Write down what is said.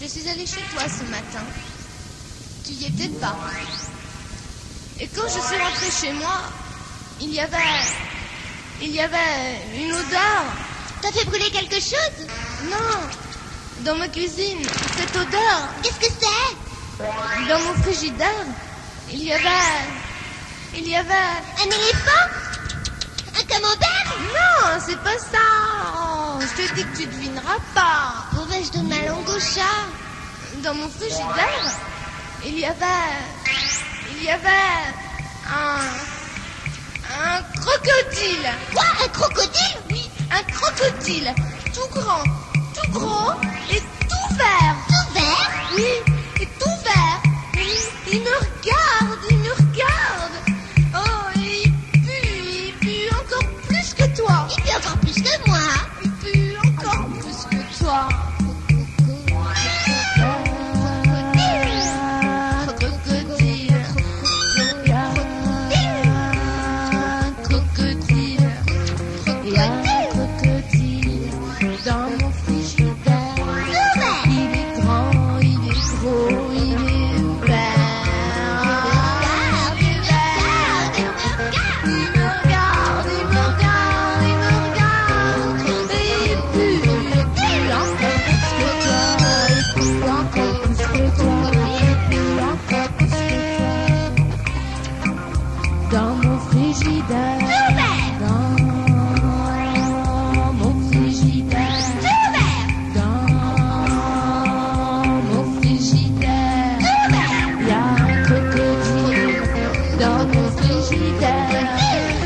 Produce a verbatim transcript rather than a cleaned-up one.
suis allée chez toi ce matin. Tu y étais pas. Et quand je suis rentrée chez moi, il y avait... Il y avait une odeur. T'as fait brûler quelque chose? Non, dans ma cuisine, cette odeur. Qu'est-ce que c'est? Dans mon frigidaire, il y avait... Il y avait... Un éléphant? Un camembert? Non, c'est pas ça. Oh, je te dis que tu devineras pas. Bon ben, je donne ma langue au chat. Dans mon frigidaire, il y avait... Il y avait... Un... Un crocodile. Quoi? Un crocodile? Oui, un crocodile. Tout grand, tout gros et tout vert. Tout vert? Oui, et tout vert. Il, il me regarde, il me regarde. Oh, et il pue, il pue encore plus que toi. Il pue encore plus que moi. Il pue encore plus que toi. Dans mon frigidaire, dans mon frigidaire, dans mon frigidaire, il y a un crocodile dans mon frigidaire.